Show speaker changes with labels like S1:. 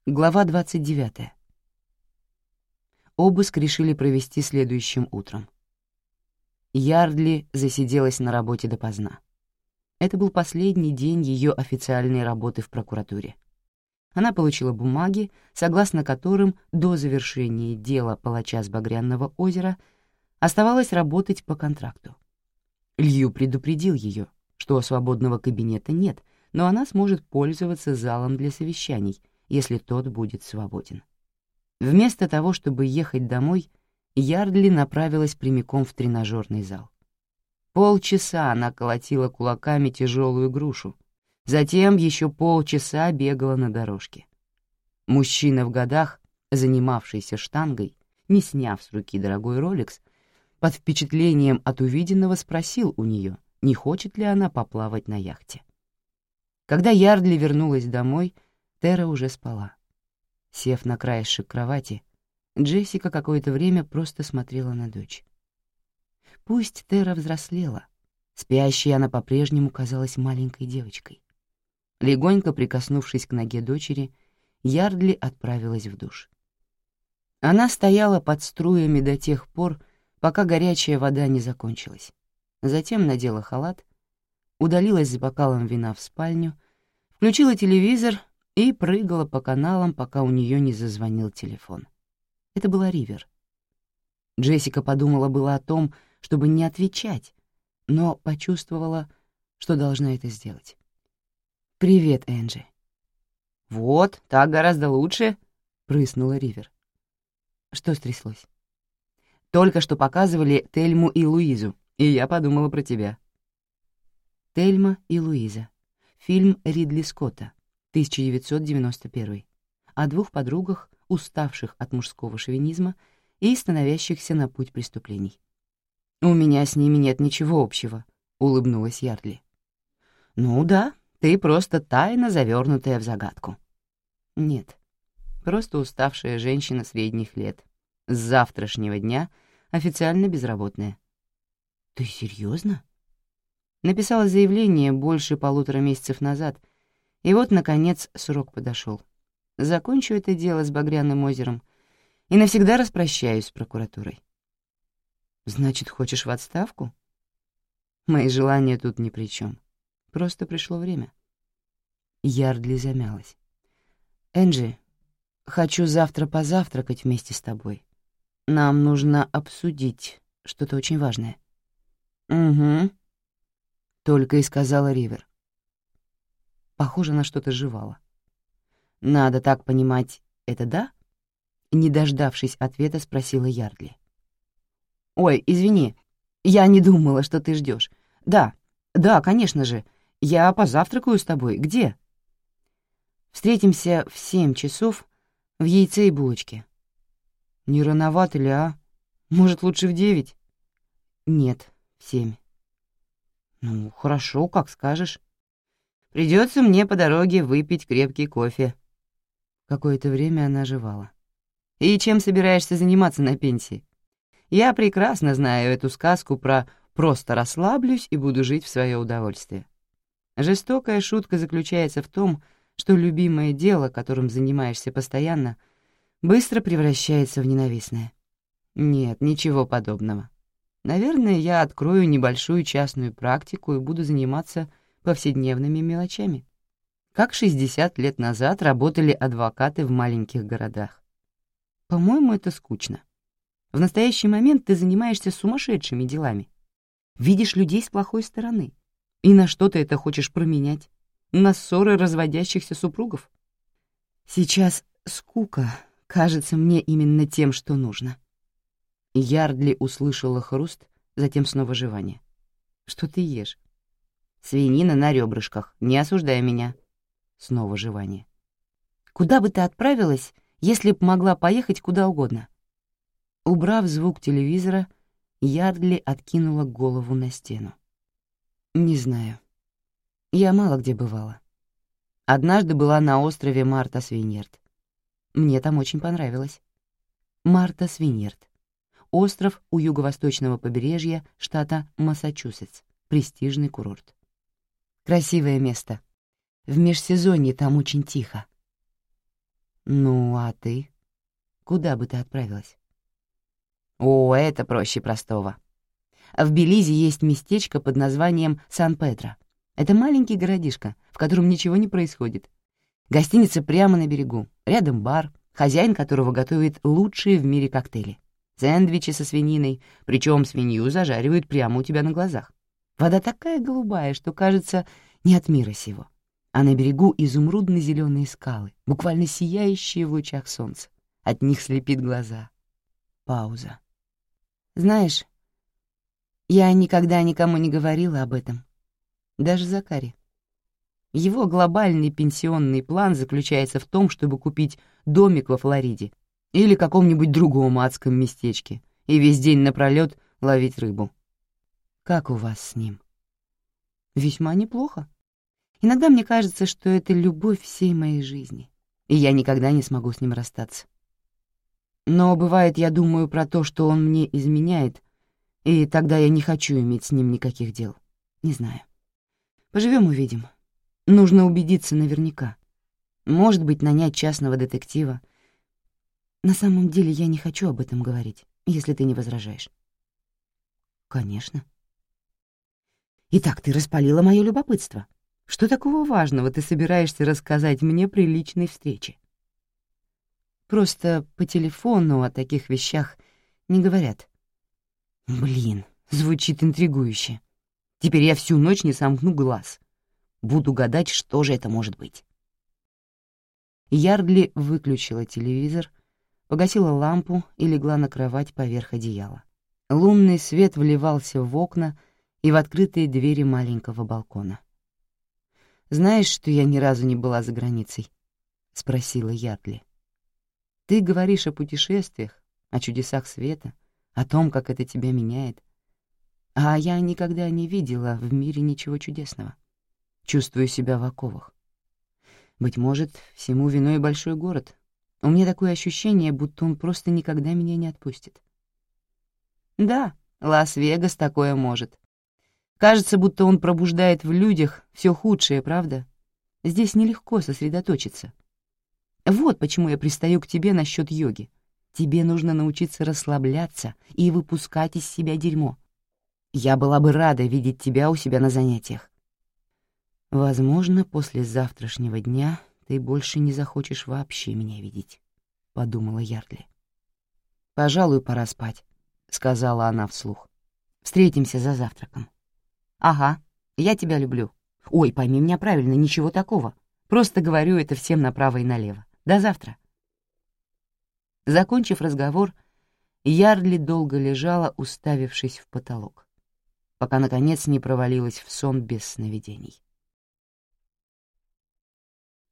S1: Глава 29. Обыск решили провести следующим утром. Ярдли засиделась на работе допоздна. Это был последний день ее официальной работы в прокуратуре. Она получила бумаги, согласно которым до завершения дела палача с Багряного озера оставалось работать по контракту. Лью предупредил ее, что свободного кабинета нет, но она сможет пользоваться залом для совещаний, если тот будет свободен. Вместо того, чтобы ехать домой, Ярдли направилась прямиком в тренажерный зал. Полчаса она колотила кулаками тяжелую грушу, затем еще полчаса бегала на дорожке. Мужчина в годах, занимавшийся штангой, не сняв с руки дорогой Rolex, под впечатлением от увиденного спросил у нее, не хочет ли она поплавать на яхте. Когда Ярдли вернулась домой, Тера уже спала. Сев на краешек кровати, Джессика какое-то время просто смотрела на дочь. Пусть Тера взрослела, спящей она по-прежнему казалась маленькой девочкой. Легонько прикоснувшись к ноге дочери, Ярдли отправилась в душ. Она стояла под струями до тех пор, пока горячая вода не закончилась. Затем надела халат, удалилась с бокалом вина в спальню, включила телевизор и прыгала по каналам, пока у нее не зазвонил телефон. Это была Ривер. Джессика подумала было о том, чтобы не отвечать, но почувствовала, что должна это сделать. «Привет, Энджи». «Вот, так гораздо лучше», — прыснула Ривер. Что стряслось? «Только что показывали Тельму и Луизу, и я подумала про тебя». «Тельма и Луиза». Фильм Ридли Скотта, 1991, о двух подругах, уставших от мужского шовинизма и становящихся на путь преступлений. «У меня с ними нет ничего общего», — улыбнулась Ярдли. «Ну да, ты просто тайно завернутая в загадку». «Нет, просто уставшая женщина средних лет. С завтрашнего дня официально безработная». «Ты серьезно? Написала заявление больше 1,5 месяцев назад, и вот, наконец, срок подошел. Закончу это дело с Багряным озером и навсегда распрощаюсь с прокуратурой». «Значит, хочешь в отставку?» «Мои желания тут ни при чем. Просто пришло время». Ярдли замялась. «Энджи, хочу завтра позавтракать вместе с тобой. Нам нужно обсудить что-то очень важное». «Угу», — только и сказала Ривер. Похоже, на что-то жевала. «Надо так понимать, это да?» Не дождавшись ответа, спросила Ярдли. «Ой, извини, я не думала, что ты ждешь. Да, конечно же, я позавтракаю с тобой. Где?» «Встретимся в 7 часов в яйце и булочке». «Не рановато ли, а? Может, лучше в 9?» «Нет, в 7». «Ну, хорошо, как скажешь. Придется мне по дороге выпить крепкий кофе». Какое-то время она жевала. «И чем собираешься заниматься на пенсии? Я прекрасно знаю эту сказку про «просто расслаблюсь и буду жить в свое удовольствие». Жестокая шутка заключается в том, что любимое дело, которым занимаешься постоянно, быстро превращается в ненавистное. Нет, ничего подобного. Наверное, я открою небольшую частную практику и буду заниматься повседневными мелочами. Как 60 лет назад работали адвокаты в маленьких городах. По-моему, это скучно. В настоящий момент ты занимаешься сумасшедшими делами. Видишь людей с плохой стороны. И на что ты это хочешь променять? На ссоры разводящихся супругов? Сейчас скука кажется мне именно тем, что нужно. Ярдли услышала хруст, затем снова жевание. Что ты ешь? Свинина на ребрышках, не осуждай меня. Снова жевание. Куда бы ты отправилась, если б могла поехать куда угодно? Убрав звук телевизора, Ярдли откинула голову на стену. Не знаю. Я мало где бывала. Однажды была на острове Мартас-Виньерд. Мне там очень понравилось. Мартас-Виньерд. Остров у юго-восточного побережья штата Массачусетс. Престижный курорт. Красивое место. В межсезонье там очень тихо. Ну, а ты? Куда бы ты отправилась? О, это проще простого. В Белизе есть местечко под названием Сан-Педро. Это маленький городишко, в котором ничего не происходит. Гостиница прямо на берегу, рядом бар, хозяин которого готовит лучшие в мире коктейли. Сэндвичи со свининой, причем свинью зажаривают прямо у тебя на глазах. Вода такая голубая, что кажется не от мира сего. А на берегу изумрудно-зеленые скалы, буквально сияющие в лучах солнца. От них слепит глаза. Пауза. Знаешь, я никогда никому не говорила об этом. Даже Закаре. Его глобальный пенсионный план заключается в том, чтобы купить домик во Флориде или каком-нибудь другом адском местечке и весь день напролёт ловить рыбу. Как у вас с ним? Весьма неплохо. Иногда мне кажется, что это любовь всей моей жизни, и я никогда не смогу с ним расстаться. Но бывает, я думаю про то, что он мне изменяет, и тогда я не хочу иметь с ним никаких дел. Не знаю. Поживем — увидим. Нужно убедиться наверняка. Может быть, нанять частного детектива. На самом деле я не хочу об этом говорить, если ты не возражаешь. Конечно. Итак, ты распалила мое любопытство. Что такого важного ты собираешься рассказать мне при личной встрече? Просто по телефону о таких вещах не говорят. Блин, звучит интригующе. Теперь я всю ночь не сомкну глаз. Буду гадать, что же это может быть. Ярдли выключила телевизор, погасила лампу и легла на кровать поверх одеяла. Лунный свет вливался в окна и в открытые двери маленького балкона. «Знаешь, что я ни разу не была за границей?» — спросила Ярдли. «Ты говоришь о путешествиях, о чудесах света, о том, как это тебя меняет. А я никогда не видела в мире ничего чудесного. Чувствую себя в оковах. Быть может, всему виной большой город. У меня такое ощущение, будто он просто никогда меня не отпустит». «Да, Лас-Вегас такое может. Кажется, будто он пробуждает в людях все худшее, правда? Здесь нелегко сосредоточиться. Вот почему я пристаю к тебе насчет йоги. Тебе нужно научиться расслабляться и выпускать из себя дерьмо. Я была бы рада видеть тебя у себя на занятиях. Возможно, после завтрашнего дня ты больше не захочешь вообще меня видеть», — подумала Ярдли. «Пожалуй, пора спать», — сказала она вслух. «Встретимся за завтраком». «Ага, я тебя люблю. Ой, пойми меня правильно, ничего такого. Просто говорю это всем направо и налево. До завтра». Закончив разговор, Ярдли долго лежала, уставившись в потолок, пока, наконец, не провалилась в сон без сновидений.